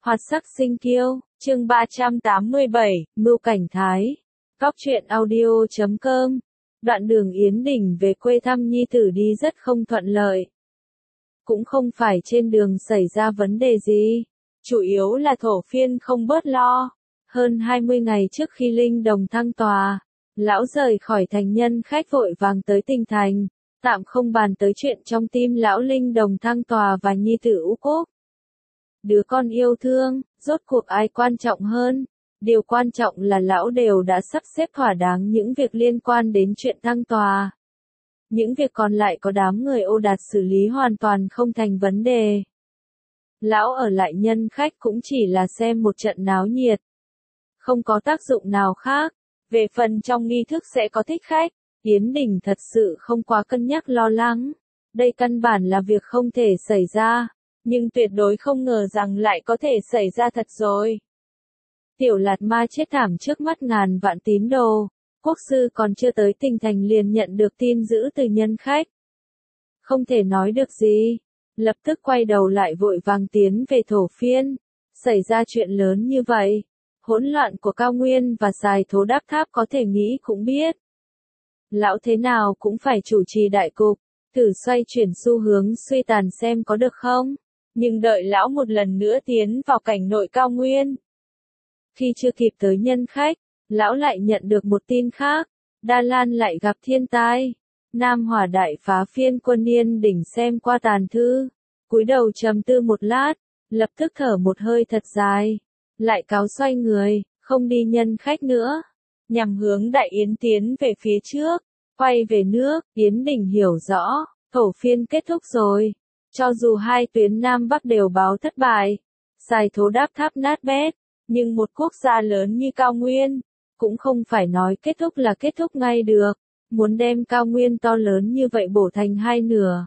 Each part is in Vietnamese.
Hoạt sắc sinh kiêu, chương 387, Mưu Cảnh Thái. Góc truyện audio.com. Đoạn đường Yến Đình về quê thăm nhi tử đi rất không thuận lợi. Cũng không phải trên đường xảy ra vấn đề gì. Chủ yếu là Thổ Phiên không bớt lo. Hơn 20 ngày trước khi Linh Đồng thăng tòa, lão rời khỏi thành nhân khách vội vàng tới Kinh Thành. Tạm không bàn tới chuyện trong tim lão Linh Đồng thăng tòa và nhi tử Ú Cốc. Đứa con yêu thương, rốt cuộc ai quan trọng hơn? Điều quan trọng là lão đều đã sắp xếp thỏa đáng những việc liên quan đến chuyện thăng tòa. Những việc còn lại có đám người ô đạt xử lý hoàn toàn không thành vấn đề. Lão ở lại nhân khách cũng chỉ là xem một trận náo nhiệt. Không có tác dụng nào khác. Về phần trong nghi thức sẽ có thích khách, Yến Đình thật sự không quá cân nhắc lo lắng. Đây căn bản là việc không thể xảy ra. Nhưng tuyệt đối không ngờ rằng lại có thể xảy ra thật rồi. Tiểu Lạt Ma chết thảm trước mắt ngàn vạn tín đồ. Quốc sư còn chưa tới Kinh Thành liền nhận được tin dữ từ nhân khách. Không thể nói được gì. Lập tức quay đầu lại vội vàng tiến về Thổ Phiên. Xảy ra chuyện lớn như vậy. Hỗn loạn của Cao Nguyên và Sài Thố Đáp Tháp có thể nghĩ cũng biết. Lão thế nào cũng phải chủ trì đại cục. Thử xoay chuyển xu hướng suy tàn xem có được không. Nhưng đợi lão một lần nữa tiến vào cảnh nội Cao Nguyên. Khi chưa kịp tới nhân khách, lão lại nhận được một tin khác. Đa Lan lại gặp thiên tai. Nam Hỏa đại phá phiên quân Yên Đỉnh xem qua tàn thư. Cúi đầu trầm tư một lát, lập tức thở một hơi thật dài. Lại cáo xoay người, không đi nhân khách nữa. Nhằm hướng Đại Yến tiến về phía trước. Quay về nước, Yến Đỉnh hiểu rõ, Thổ Phiên kết thúc rồi. Cho dù hai tuyến Nam Bắc đều báo thất bại, Sài Thố Đáp Tháp nát bét, nhưng một quốc gia lớn như Cao Nguyên, cũng không phải nói kết thúc là kết thúc ngay được, muốn đem Cao Nguyên to lớn như vậy bổ thành hai nửa.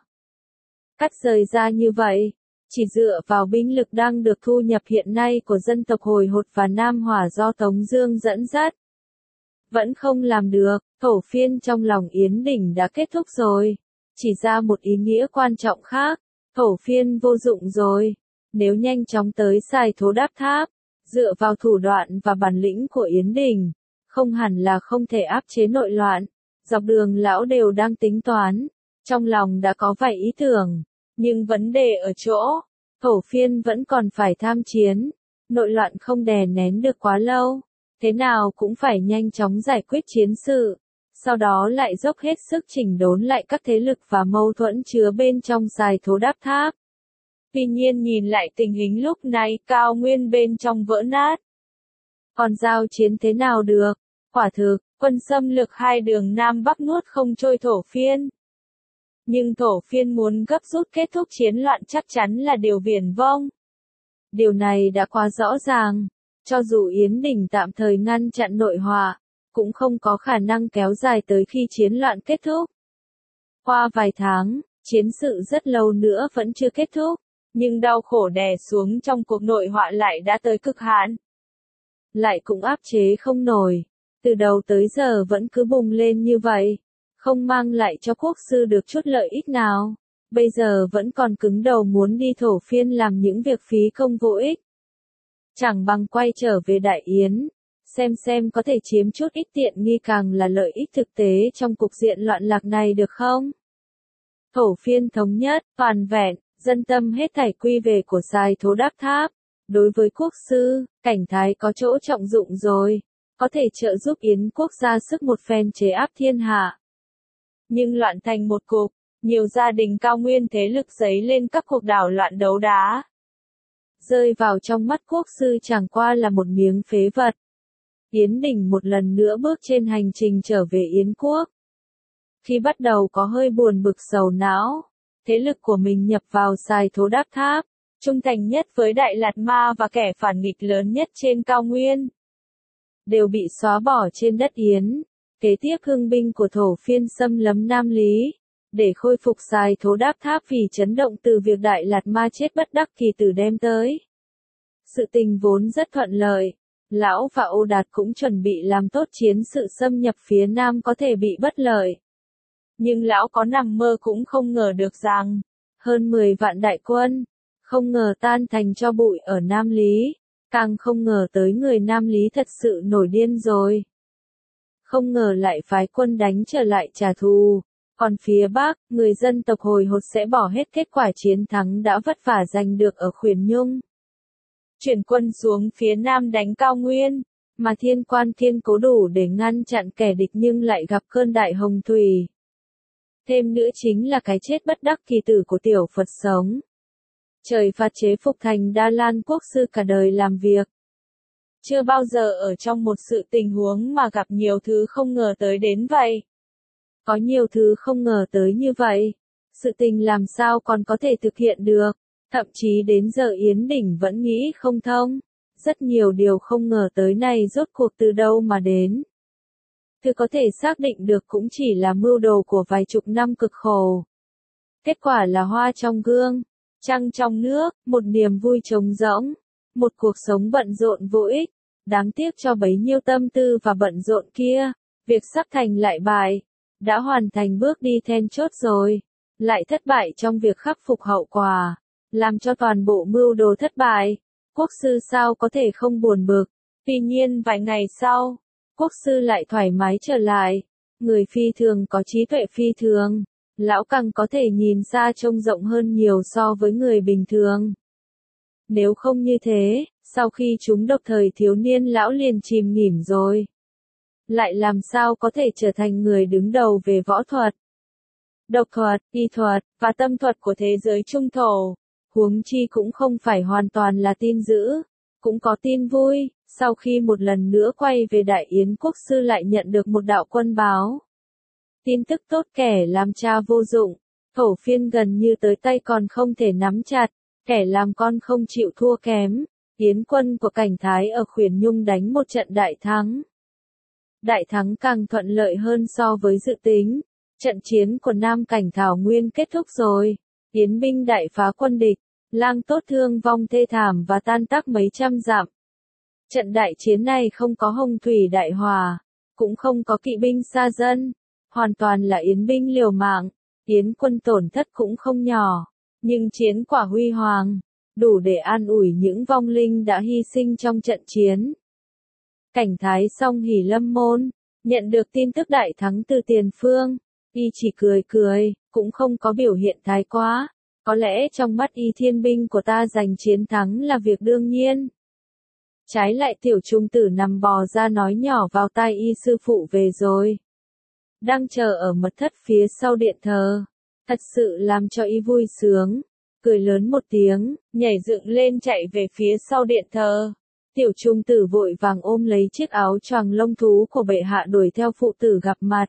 Cắt rời ra như vậy, chỉ dựa vào binh lực đang được thu nhập hiện nay của dân tộc Hồi Hột và Nam Hỏa do Tống Dương dẫn dắt. Vẫn không làm được, Thổ Phiên trong lòng Yến Đỉnh đã kết thúc rồi, chỉ ra một ý nghĩa quan trọng khác. Thổ Phiên vô dụng rồi. Nếu nhanh chóng tới Sài Thố Đáp Tháp, dựa vào thủ đoạn và bản lĩnh của Yến Đình, không hẳn là không thể áp chế nội loạn. Dọc đường lão đều đang tính toán, trong lòng đã có vài ý tưởng, nhưng vấn đề ở chỗ, Thổ Phiên vẫn còn phải tham chiến, nội loạn không đè nén được quá lâu, thế nào cũng phải nhanh chóng giải quyết chiến sự. Sau đó lại dốc hết sức chỉnh đốn lại các thế lực và mâu thuẫn chứa bên trong Sài Thố Đáp Tháp. Tuy nhiên nhìn lại tình hình lúc này Cao Nguyên bên trong vỡ nát. Còn giao chiến thế nào được? Quả thực, quân xâm lược hai đường Nam Bắc nuốt không trôi Thổ Phiên. Nhưng Thổ Phiên muốn gấp rút kết thúc chiến loạn chắc chắn là điều viển vông. Điều này đã quá rõ ràng. Cho dù Yến Đình tạm thời ngăn chặn nội họa, cũng không có khả năng kéo dài tới khi chiến loạn kết thúc. Qua vài tháng, chiến sự rất lâu nữa vẫn chưa kết thúc, nhưng đau khổ đè xuống trong cuộc nội họa lại đã tới cực hạn. Lại cũng áp chế không nổi, từ đầu tới giờ vẫn cứ bùng lên như vậy, không mang lại cho quốc sư được chút lợi ích nào, bây giờ vẫn còn cứng đầu muốn đi Thổ Phiên làm những việc phí công vô ích. Chẳng bằng quay trở về Đại Yến. Xem có thể chiếm chút ít tiện nghi càng là lợi ích thực tế trong cục diện loạn lạc này được không? Thổ Phiên thống nhất, toàn vẹn, dân tâm hết thảy quy về của Sài Thố Đáp Tháp. Đối với quốc sư, Cảnh Thái có chỗ trọng dụng rồi, có thể trợ giúp Yến quốc ra sức một phen chế áp thiên hạ. Nhưng loạn thành một cục, nhiều gia đình Cao Nguyên thế lực dấy lên các cuộc đảo loạn đấu đá. Rơi vào trong mắt quốc sư chẳng qua là một miếng phế vật. Yến Đình một lần nữa bước trên hành trình trở về Yến quốc. Khi bắt đầu có hơi buồn bực sầu não, thế lực của mình nhập vào Sài Thố Đáp Tháp, trung thành nhất với Đại Lạt Ma và kẻ phản nghịch lớn nhất trên Cao Nguyên, đều bị xóa bỏ trên đất Yến. Kế tiếp hưng binh của Thổ Phiên xâm lấn Nam Lý, để khôi phục Sài Thố Đáp Tháp vì chấn động từ việc Đại Lạt Ma chết bất đắc kỳ tử đem tới. Sự tình vốn rất thuận lợi. Lão và Ô Đạt cũng chuẩn bị làm tốt chiến sự xâm nhập phía Nam có thể bị bất lợi. Nhưng lão có nằm mơ cũng không ngờ được rằng, hơn 10 vạn đại quân, Không ngờ tan thành tro bụi ở Nam Lý, càng không ngờ tới người Nam Lý thật sự nổi điên rồi. Không ngờ lại phái quân đánh trở lại trả thù. Còn phía Bắc, người dân tộc hồi hột sẽ bỏ hết kết quả chiến thắng đã vất vả giành được ở Khuyển Nhung. Chuyển quân xuống phía Nam đánh Cao Nguyên, mà Thiên Quan kiên cố đủ để ngăn chặn kẻ địch nhưng lại gặp cơn đại hồng thủy. Thêm nữa chính là cái chết bất đắc kỳ tử của tiểu Phật sống. Trời phạt chế phục thành Đa Lan quốc sư cả đời làm việc. Chưa bao giờ ở trong một sự tình huống mà gặp nhiều thứ không ngờ tới đến vậy. Có nhiều thứ không ngờ tới như vậy. Sự tình làm sao còn có thể thực hiện được. Thậm chí đến giờ Yến Đỉnh vẫn nghĩ không thông. Rất nhiều điều không ngờ tới này rốt cuộc từ đâu mà đến. Thứ có thể xác định được cũng chỉ là mưu đồ của vài chục năm cực khổ. Kết quả là hoa trong gương, trăng trong nước, một niềm vui trống rỗng, một cuộc sống bận rộn vô ích. Đáng tiếc cho bấy nhiêu tâm tư và bận rộn kia, việc sắp thành lại bại, đã hoàn thành bước đi then chốt rồi, lại thất bại trong việc khắc phục hậu quả, làm cho toàn bộ mưu đồ thất bại. Quốc sư sao có thể không buồn bực. Tuy nhiên vài ngày sau, quốc sư lại thoải mái trở lại. Người phi thường có trí tuệ phi thường. Lão càng có thể nhìn xa trông rộng hơn nhiều so với người bình thường. Nếu không như thế, sau khi chúng độc thời thiếu niên lão liền chìm nghỉm rồi. Lại làm sao có thể trở thành người đứng đầu về võ thuật, độc thuật, y thuật, và tâm thuật của thế giới trung thổ. Huống chi cũng không phải hoàn toàn là tin dữ, cũng có tin vui, sau khi một lần nữa quay về Đại Yến quốc sư lại nhận được một đạo quân báo. Tin tức tốt kẻ làm cha vô dụng, Thổ Phiên gần như tới tay còn không thể nắm chặt, kẻ làm con không chịu thua kém. Yến quân của Cảnh Thái ở Khuyển Nhung đánh một trận đại thắng. Đại thắng càng thuận lợi hơn so với dự tính. Trận chiến của Nam Cảnh Thảo Nguyên kết thúc rồi. Yến binh đại phá quân địch, Lang Tốt thương vong thê thảm và tan tác mấy trăm dặm. Trận đại chiến này không có hồng thủy đại hòa, cũng không có kỵ binh xa dân, hoàn toàn là Yến binh liều mạng. Yến quân tổn thất cũng không nhỏ, nhưng chiến quả huy hoàng, đủ để an ủi những vong linh đã hy sinh trong trận chiến. Cảnh Thái Song hỉ lâm môn, nhận được tin tức đại thắng từ tiền phương, y chỉ cười cười, cũng không có biểu hiện thái quá. Có lẽ trong mắt y thiên binh của ta giành chiến thắng là việc đương nhiên. Trái lại tiểu trung tử nằm bò ra nói nhỏ vào tai y sư phụ về rồi. Đang chờ ở mật thất phía sau điện thờ. Thật sự làm cho y vui sướng. Cười lớn một tiếng, nhảy dựng lên chạy về phía sau điện thờ. Tiểu trung tử vội vàng ôm lấy chiếc áo choàng lông thú của bệ hạ đuổi theo phụ tử gặp mặt.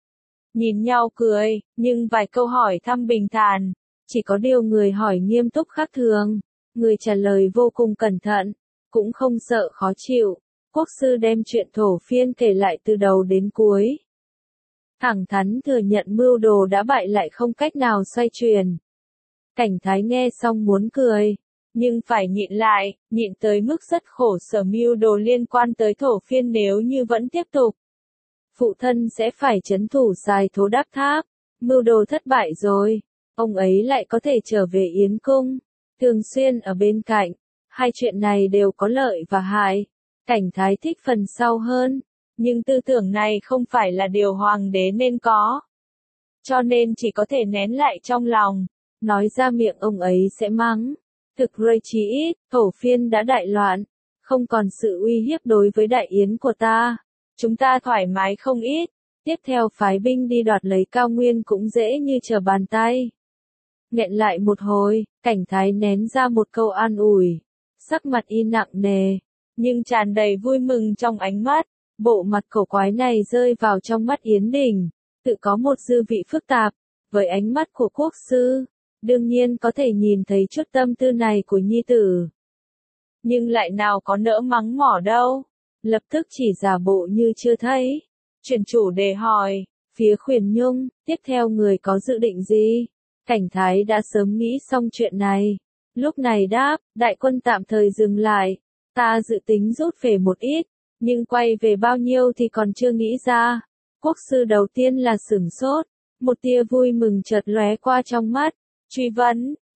Nhìn nhau cười, nhưng vài câu hỏi thăm bình thản. Chỉ có điều người hỏi nghiêm túc khác thường. Người trả lời vô cùng cẩn thận, cũng không sợ khó chịu. Quốc sư đem chuyện Thổ Phiên kể lại từ đầu đến cuối. Thẳng thắn thừa nhận mưu đồ đã bại lại không cách nào xoay chuyển. Cảnh Thái nghe xong muốn cười, nhưng phải nhịn lại, nhịn tới mức rất khổ sở. Mưu đồ liên quan tới Thổ Phiên nếu như vẫn tiếp tục, phụ thân sẽ phải trấn thủ Xài Thố Đáp Tháp. Mưu đồ thất bại rồi, ông ấy lại có thể trở về Yến Cung, thường xuyên ở bên cạnh. Hai chuyện này đều có lợi và hại. Cảnh Thái thích phần sau hơn, nhưng tư tưởng này không phải là điều hoàng đế nên có. Cho nên chỉ có thể nén lại trong lòng, nói ra miệng ông ấy sẽ mắng. Thực rơi chí ít, Thổ Phiên đã đại loạn, không còn sự uy hiếp đối với Đại Yến của ta. Chúng ta thoải mái không ít, tiếp theo phái binh đi đoạt lấy Cao Nguyên cũng dễ như trở bàn tay. Nghẹn lại một hồi, Cảnh Thái nén ra một câu an ủi. Sắc mặt y nặng nề, nhưng tràn đầy vui mừng trong ánh mắt. Bộ mặt cổ quái này rơi vào trong mắt Yến Đình, tự có một dư vị phức tạp. Với ánh mắt của quốc sư, đương nhiên có thể nhìn thấy chút tâm tư này của nhi tử. Nhưng lại nào có nỡ mắng mỏ đâu, lập tức chỉ giả bộ như chưa thấy. Chuyển chủ đề hỏi, phía Khuyển Nhung, tiếp theo người có dự định gì? Cảnh Thái đã sớm nghĩ xong chuyện này. Lúc này đáp, đại quân tạm thời dừng lại, ta dự tính rút về một ít, nhưng quay về bao nhiêu thì còn chưa nghĩ ra. Quốc sư đầu tiên là sửng sốt, một tia vui mừng chợt lóe qua trong mắt, truy vấn,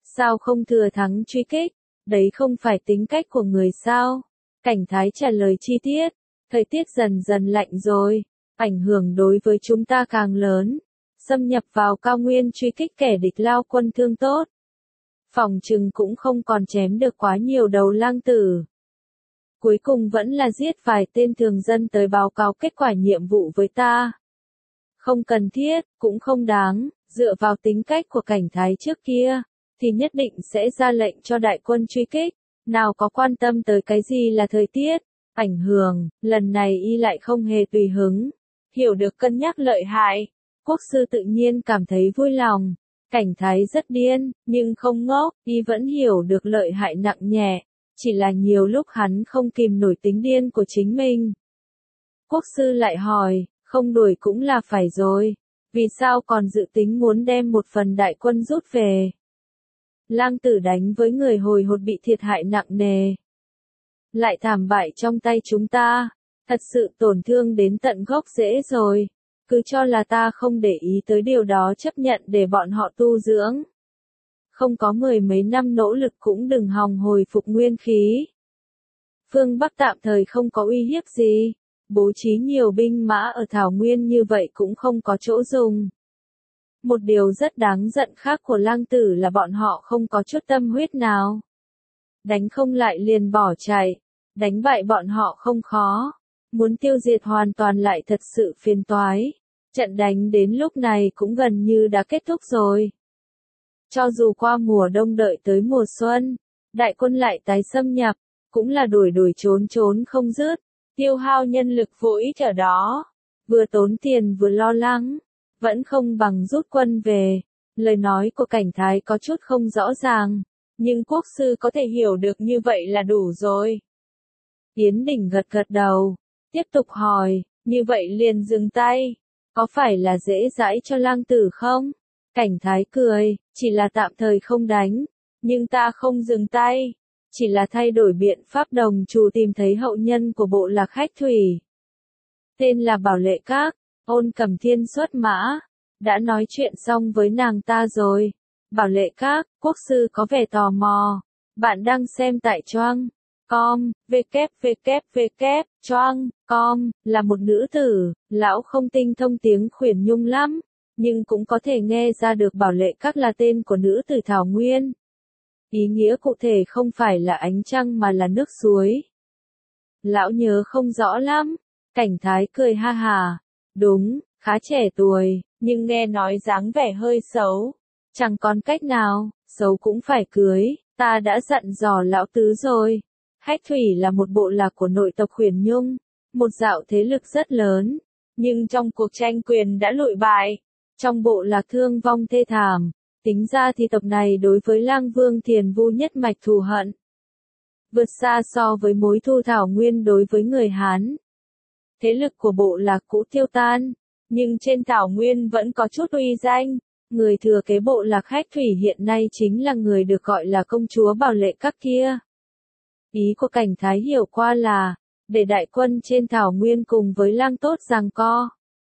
Sao không thừa thắng truy kích? Đấy không phải tính cách của người sao? Cảnh Thái trả lời chi tiết. Thời tiết dần dần lạnh rồi, ảnh hưởng đối với chúng ta càng lớn. Xâm nhập vào cao nguyên truy kích kẻ địch lao quân thương tốt. Phòng trừng cũng không còn chém được quá nhiều đầu lang tử. Cuối cùng vẫn là giết vài tên thường dân tới báo cáo kết quả nhiệm vụ với ta. Không cần thiết, cũng không đáng, dựa vào tính cách của Cảnh Thái trước kia, thì nhất định sẽ ra lệnh cho đại quân truy kích, nào có quan tâm tới cái gì là thời tiết, ảnh hưởng, lần này y lại không hề tùy hứng, hiểu được cân nhắc lợi hại, quốc sư tự nhiên cảm thấy vui lòng. Cảnh Thái rất điên, nhưng không ngốc, y vẫn hiểu được lợi hại nặng nhẹ, chỉ là nhiều lúc hắn không kìm nổi tính điên của chính mình. Quốc sư lại hỏi, không đuổi cũng là phải rồi, vì sao còn dự tính muốn đem một phần đại quân rút về? Lang tử đánh với người hồi hột bị thiệt hại nặng nề. Lại thảm bại trong tay chúng ta, thật sự tổn thương đến tận gốc rễ rồi. Cứ cho là ta không để ý tới điều đó, chấp nhận để bọn họ tu dưỡng. Không có 10 mấy năm nỗ lực cũng đừng hòng hồi phục nguyên khí. Phương Bắc tạm thời không có uy hiếp gì, bố trí nhiều binh mã ở Thảo Nguyên như vậy cũng không có chỗ dùng. Một điều rất đáng giận khác của lang tử là bọn họ không có chút tâm huyết nào. Đánh không lại liền bỏ chạy, đánh bại bọn họ không khó, muốn tiêu diệt hoàn toàn lại thật sự phiền toái. Trận đánh đến lúc này cũng gần như đã kết thúc rồi. Cho dù qua mùa đông đợi tới mùa xuân, đại quân lại tái xâm nhập, cũng là đuổi trốn không dứt, tiêu hao nhân lực vô ích ở đó, vừa tốn tiền vừa lo lắng, vẫn không bằng rút quân về. Lời nói của Cảnh Thái có chút không rõ ràng, nhưng quốc sư có thể hiểu được như vậy là đủ rồi. Yến Đình gật đầu, tiếp tục hỏi, như vậy liền dừng tay. Có phải là dễ dãi cho lang tử không? Cảnh Thái cười, chỉ là tạm thời không đánh, nhưng ta không dừng tay, chỉ là thay đổi biện pháp đồng trù tìm thấy hậu nhân của bộ lạc Hách Thủy. Tên là Bảo Lệ Các, Ôn Cẩm Thiên xuất mã, đã nói chuyện xong với nàng ta rồi. Bảo Lệ Các, quốc sư có vẻ tò mò, bạn đang xem tại Choang com, Choang com, là một nữ tử, lão không tinh thông tiếng Khuyển Nhung lắm, nhưng cũng có thể nghe ra được Bảo Lệ Các là tên của nữ tử Thảo Nguyên. Ý nghĩa cụ thể không phải là ánh trăng mà là nước suối. Lão nhớ không rõ lắm. Cảnh Thái cười ha hà. Đúng, khá trẻ tuổi, nhưng nghe nói dáng vẻ hơi xấu. Chẳng còn cách nào, xấu cũng phải cưới, ta đã dặn dò lão tứ rồi. Hách Thủy là một bộ lạc của nội tộc Khuyển Nhung, một dạo thế lực rất lớn, nhưng trong cuộc tranh quyền đã lụi bại, trong bộ lạc thương vong thê thảm, tính ra thì tộc này đối với Lang Vương Thiền Vu nhất mạch thù hận, vượt xa so với mối thù Thảo Nguyên đối với người Hán. Thế lực của bộ lạc cũ tiêu tan, nhưng trên Thảo Nguyên vẫn có chút uy danh, người thừa kế bộ lạc Hách Thủy hiện nay chính là người được gọi là công chúa Bảo Lệ Các kia. Ý của Cảnh Thái hiểu qua là, để đại quân trên Thảo Nguyên cùng với Lang tốt giằng co.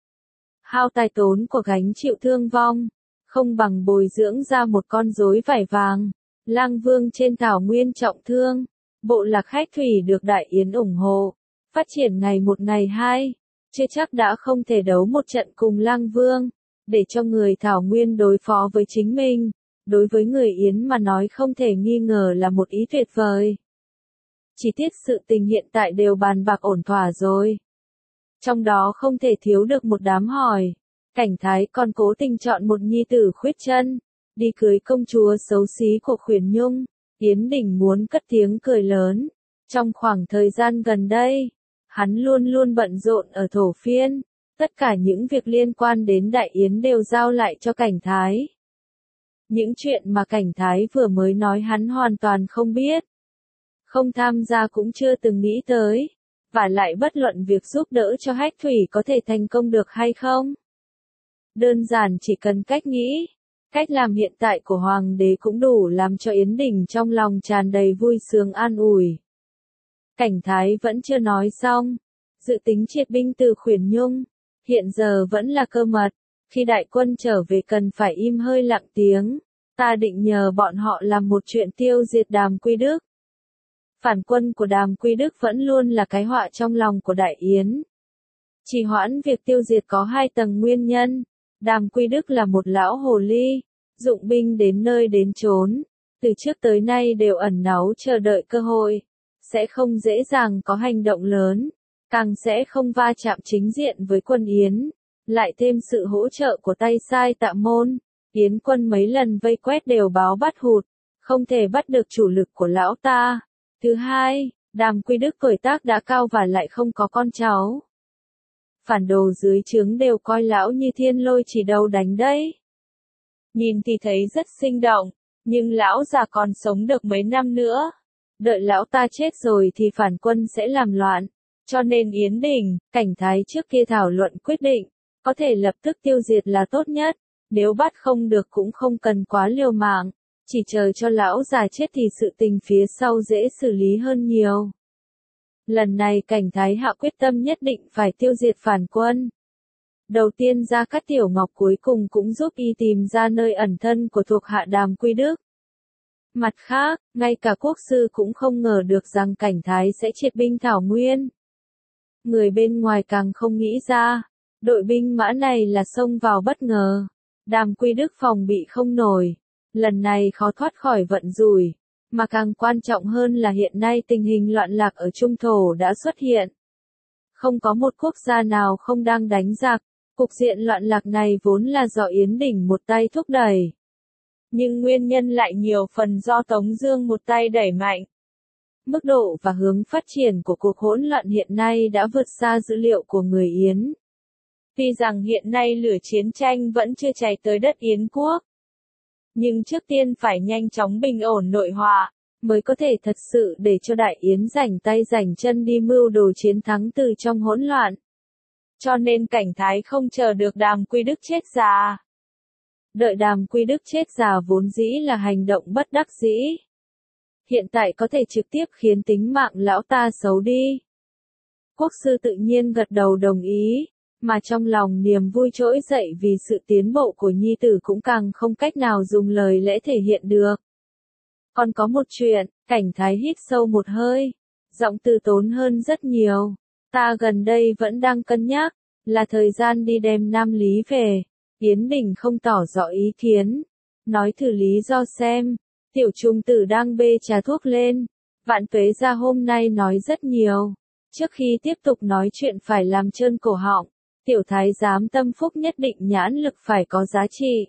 Hao tài tốn của gánh chịu thương vong, không bằng bồi dưỡng ra một con rối vải vàng. Lang Vương trên Thảo Nguyên trọng thương, bộ lạc Hách Thủy được Đại Yến ủng hộ, phát triển ngày một ngày hai, chưa chắc đã không thể đấu một trận cùng Lang Vương, để cho người Thảo Nguyên đối phó với chính mình, đối với người Yến mà nói không thể nghi ngờ là một ý tuyệt vời. Chi tiết sự tình hiện tại đều bàn bạc ổn thỏa rồi. Trong đó không thể thiếu được một đám hỏi. Cảnh Thái còn cố tình chọn một nhi tử khuyết chân, đi cưới công chúa xấu xí của Khuyển Nhung. Yến Đình muốn cất tiếng cười lớn. Trong khoảng thời gian gần đây, hắn luôn luôn bận rộn ở Thổ Phiên. Tất cả những việc liên quan đến Đại Yến đều giao lại cho Cảnh Thái. Những chuyện mà Cảnh Thái vừa mới nói hắn hoàn toàn không biết. Không tham gia cũng chưa từng nghĩ tới. Và lại bất luận việc giúp đỡ cho Hách Thủy có thể thành công được hay không. Đơn giản chỉ cần cách nghĩ, cách làm hiện tại của Hoàng đế cũng đủ làm cho Yến Đình trong lòng tràn đầy vui sướng an ủi. Cảnh Thái vẫn chưa nói xong. Dự tính triệt binh từ Khuyển Nhung, hiện giờ vẫn là cơ mật. Khi đại quân trở về cần phải im hơi lặng tiếng. Ta định nhờ bọn họ làm một chuyện tiêu diệt Đàm Quy Đức. Phản quân của Đàm Quy Đức vẫn luôn là cái họa trong lòng của Đại Yến. Trì hoãn việc tiêu diệt có hai tầng nguyên nhân. Đàm Quy Đức là một lão hồ ly, dụng binh đến nơi đến chốn, từ trước tới nay đều ẩn náu chờ đợi cơ hội, sẽ không dễ dàng có hành động lớn, càng sẽ không va chạm chính diện với quân Yến, lại thêm sự hỗ trợ của tay sai Tạ Môn, Yến quân mấy lần vây quét đều báo bắt hụt, không thể bắt được chủ lực của lão ta. Thứ hai, Đàm Quy Đức tuổi tác đã cao và lại không có con cháu. Phản đồ dưới trướng đều coi lão như thiên lôi chỉ đầu đánh đấy. Nhìn thì thấy rất sinh động, nhưng lão già còn sống được mấy năm nữa. Đợi lão ta chết rồi thì phản quân sẽ làm loạn. Cho nên Yến Đình, Cảnh Thái trước kia thảo luận quyết định, có thể lập tức tiêu diệt là tốt nhất. Nếu bắt không được cũng không cần quá liều mạng, chỉ chờ cho lão già chết thì sự tình phía sau dễ xử lý hơn nhiều. Lần này Cảnh Thái hạ quyết tâm nhất định phải tiêu diệt phản quân. Đầu tiên Gia Cát Tiểu Ngọc cuối cùng cũng giúp y tìm ra nơi ẩn thân của thuộc hạ Đàm Quy Đức. Mặt khác, ngay cả quốc sư cũng không ngờ được rằng Cảnh Thái sẽ triệt binh Thảo Nguyên. Người bên ngoài càng không nghĩ ra, đội binh mã này là xông vào bất ngờ. Đàm Quy Đức phòng bị không nổi, lần này khó thoát khỏi vận rủi. Mà càng quan trọng hơn là hiện nay tình hình loạn lạc ở Trung Thổ đã xuất hiện. Không có một quốc gia nào không đang đánh giặc, cục diện loạn lạc này vốn là do Yến Đình một tay thúc đẩy. Nhưng nguyên nhân lại nhiều phần do Tống Dương một tay đẩy mạnh. Mức độ và hướng phát triển của cuộc hỗn loạn hiện nay đã vượt xa dữ liệu của người Yến. Tuy rằng hiện nay lửa chiến tranh vẫn chưa cháy tới đất Yến quốc, nhưng trước tiên phải nhanh chóng bình ổn nội họa, mới có thể thật sự để cho Đại Yến rảnh tay rảnh chân đi mưu đồ chiến thắng từ trong hỗn loạn. Cho nên Cảnh Thái không chờ được Đàm Quy Đức chết già. Đợi Đàm Quy Đức chết già vốn dĩ là hành động bất đắc dĩ. Hiện tại có thể trực tiếp khiến tính mạng lão ta xấu đi. Quốc sư tự nhiên gật đầu đồng ý, mà trong lòng niềm vui trỗi dậy vì sự tiến bộ của nhi tử cũng càng không cách nào dùng lời lẽ thể hiện được. Còn có một chuyện, Cảnh Thái hít sâu một hơi, giọng từ tốn hơn rất nhiều. Ta gần đây vẫn đang cân nhắc, là thời gian đi đem Nam Lý về. Yến Đình không tỏ rõ ý kiến, nói thử lý do xem. Tiểu Trung Tử đang bê trà thuốc lên, Vạn Tuế gia hôm nay nói rất nhiều. Trước khi tiếp tục nói chuyện phải làm trơn cổ họng, tiểu thái giám tâm phúc nhất định nhãn lực phải có giá trị.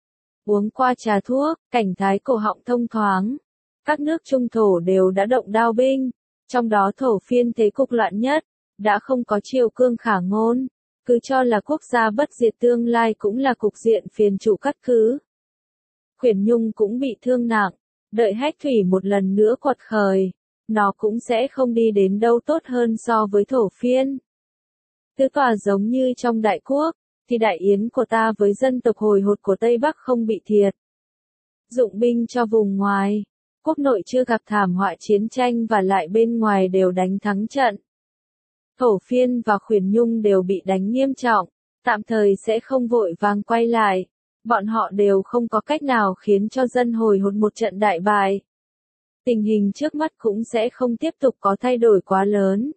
Uống qua trà thuốc, Cảnh Thái cổ họng thông thoáng. Các nước Trung Thổ đều đã động đao binh, trong đó Thổ Phiên thế cục loạn nhất, đã không có triều cương khả ngôn, cứ cho là quốc gia bất diệt tương lai cũng là cục diện phiền trụ cắt cứ. Khuyển Nhung cũng bị thương nặng, đợi Hách Thủy một lần nữa quật khởi, nó cũng sẽ không đi đến đâu tốt hơn so với Thổ Phiên. Tứ tòa giống như trong Đại Quốc, thì Đại Yến của ta với dân tộc hồi hột của Tây Bắc không bị thiệt. Dụng binh cho vùng ngoài, quốc nội chưa gặp thảm họa chiến tranh và lại bên ngoài đều đánh thắng trận. Thổ Phiên và Khuyển Nhung đều bị đánh nghiêm trọng, tạm thời sẽ không vội vàng quay lại. Bọn họ đều không có cách nào khiến cho dân hồi hột một trận đại bại. Tình hình trước mắt cũng sẽ không tiếp tục có thay đổi quá lớn.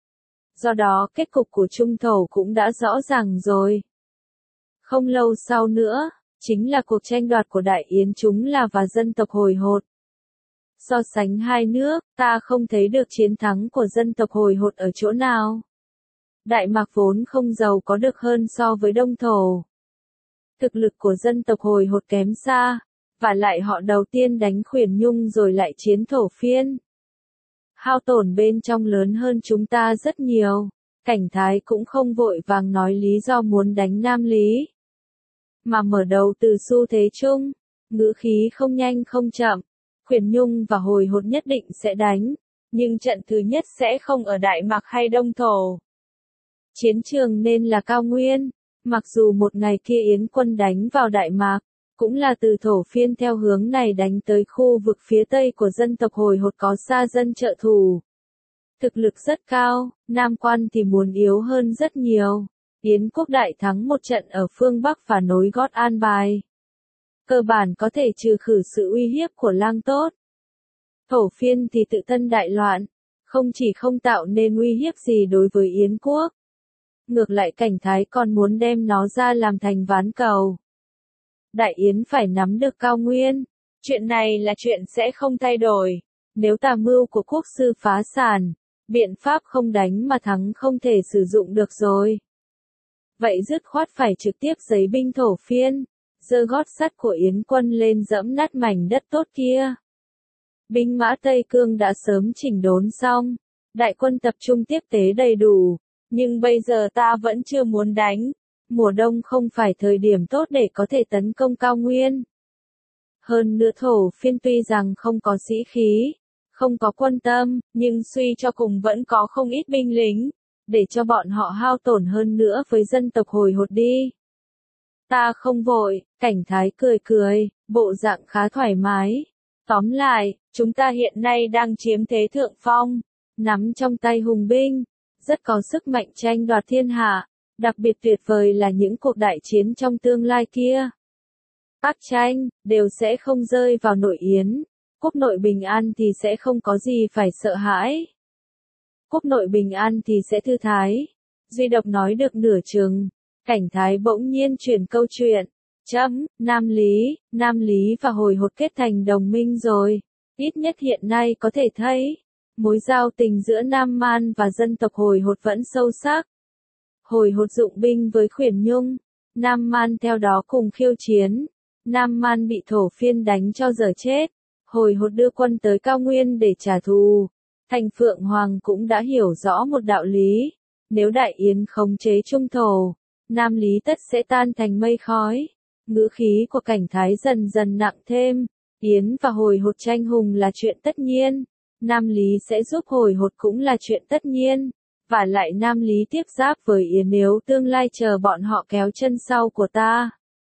Do đó kết cục của Trung Thổ cũng đã rõ ràng rồi. Không lâu sau nữa, chính là cuộc tranh đoạt của Đại Yến chúng là và dân tộc hồi hột. So sánh hai nước, ta không thấy được chiến thắng của dân tộc hồi hột ở chỗ nào. Đại Mạc vốn không giàu có được hơn so với Đông Thổ. Thực lực của dân tộc hồi hột kém xa, và lại họ đầu tiên đánh Khuyển Nhung rồi lại chiến Thổ Phiên. Hao tổn bên trong lớn hơn chúng ta rất nhiều, Cảnh Thái cũng không vội vàng nói lý do muốn đánh Nam Lý. Mà mở đầu từ xu thế chung, ngữ khí không nhanh không chậm, Khuyển Nhung và hồi hột nhất định sẽ đánh, nhưng trận thứ nhất sẽ không ở Đại Mạc hay Đông Thổ. Chiến trường nên là cao nguyên. Mặc dù một ngày kia Yến quân đánh vào Đại Mạc, cũng là từ Thổ Phiên theo hướng này đánh tới khu vực phía tây của dân tộc hồi hột có xa dân trợ thủ. Thực lực rất cao, Nam Quan thì muốn yếu hơn rất nhiều. Yến quốc đại thắng một trận ở phương Bắc và nối gót An Bài. cơ bản có thể trừ khử sự uy hiếp của lang tốt. Thổ phiên thì tự thân đại loạn, không chỉ không tạo nên uy hiếp gì đối với Yến quốc. Ngược lại Cảnh Thái còn muốn đem nó ra làm thành ván cầu. Đại Yến phải nắm được Cao Nguyên. Chuyện này là chuyện sẽ không thay đổi. Nếu tà mưu của quốc sư phá sản, biện pháp không đánh mà thắng không thể sử dụng được rồi. Vậy dứt khoát phải trực tiếp giấy binh thổ phiên, giơ gót sắt của Yến quân lên dẫm nát mảnh đất tốt kia. Binh mã Tây Cương đã sớm chỉnh đốn xong, đại quân tập trung tiếp tế đầy đủ, nhưng bây giờ ta vẫn chưa muốn đánh. Mùa đông không phải thời điểm tốt để có thể tấn công Cao Nguyên. Hơn nữa thổ phiên tuy rằng không có sĩ khí, không có quân tâm, nhưng suy cho cùng vẫn có không ít binh lính, để cho bọn họ hao tổn hơn nữa với dân tộc hồi hột đi. Ta không vội, Cảnh Thái cười cười, bộ dạng khá thoải mái. Tóm lại, chúng ta hiện nay đang chiếm thế thượng phong, nắm trong tay hùng binh, rất có sức mạnh tranh đoạt thiên hạ, đặc biệt tuyệt vời là những cuộc đại chiến trong tương lai kia. Các tranh, đều sẽ không rơi vào nội Yến, quốc nội bình an thì sẽ không có gì phải sợ hãi. Quốc nội bình an thì sẽ thư thái. Duy độc nói được nửa chừng, Cảnh Thái bỗng nhiên chuyển câu chuyện. Nam Lý và hồi hột kết thành đồng minh rồi. Ít nhất hiện nay có thể thấy, mối giao tình giữa Nam Man và dân tộc hồi hột vẫn sâu sắc. Hồi hột dụng binh với Khuyển Nhung, Nam Man theo đó cùng khiêu chiến. Nam Man bị thổ phiên đánh cho dở chết. Hồi hột đưa quân tới Cao Nguyên để trả thù. Thành Phượng Hoàng cũng đã hiểu rõ một đạo lý. Nếu Đại Yến khống chế Trung Thổ, Nam Lý tất sẽ tan thành mây khói. Ngữ khí của Cảnh Thái dần dần nặng thêm. Yến và hồi hột tranh hùng là chuyện tất nhiên. Nam Lý sẽ giúp hồi hột cũng là chuyện tất nhiên. Và lại Nam Lý tiếp giáp với Yến nếu tương lai chờ bọn họ kéo chân sau của ta.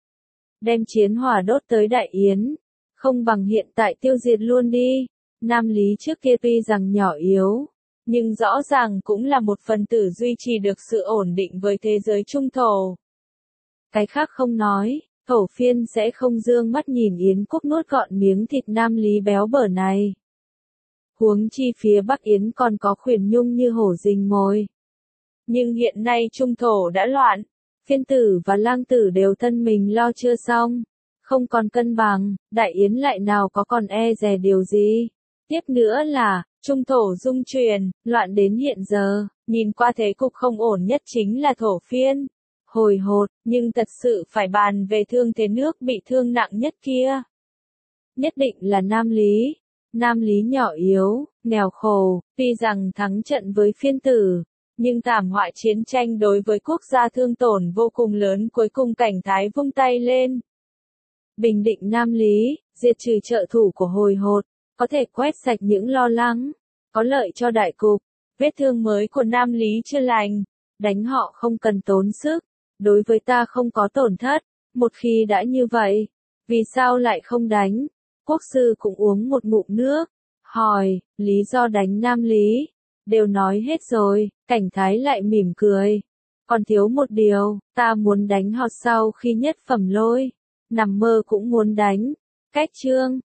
Đem chiến hỏa đốt tới Đại Yến. Không bằng hiện tại tiêu diệt luôn đi. Nam Lý trước kia tuy rằng nhỏ yếu, nhưng rõ ràng cũng là một phần tử duy trì được sự ổn định với thế giới Trung Thổ. Cái khác không nói, thổ phiên sẽ không dương mắt nhìn Yến quốc nuốt gọn miếng thịt Nam Lý béo bở này. Huống chi phía Bắc Yến còn có Khuyển Nhung như hổ rình mồi. Nhưng hiện nay Trung Thổ đã loạn, phiên tử và lang tử đều thân mình lo chưa xong. Không còn cân bằng, Đại Yến lại nào có còn e dè điều gì. Tiếp nữa là, Trung Thổ dung chuyển, loạn đến hiện giờ, nhìn qua thế cục không ổn nhất chính là thổ phiên. Hồi hột, nhưng thật sự phải bàn về thương thế nước bị thương nặng nhất kia. Nhất định là Nam Lý. Nam Lý nhỏ yếu, nghèo khổ, tuy rằng thắng trận với phiên tử, nhưng thảm họa chiến tranh đối với quốc gia thương tổn vô cùng lớn cuối cùng Cảnh Thái vung tay lên. Bình định Nam Lý, diệt trừ trợ thủ của hồi hột, có thể quét sạch những lo lắng, có lợi cho đại cục. Vết thương mới của Nam Lý chưa lành, đánh họ không cần tốn sức, đối với ta không có tổn thất. Một khi đã như vậy, vì sao lại không đánh? Quốc sư cũng uống một ngụm nước, hỏi, lý do đánh Nam Lý, đều nói hết rồi. Cảnh Thái lại mỉm cười. Còn thiếu một điều, ta muốn đánh họ sau khi nhất phẩm lôi. Nằm mơ cũng muốn đánh. Cách chương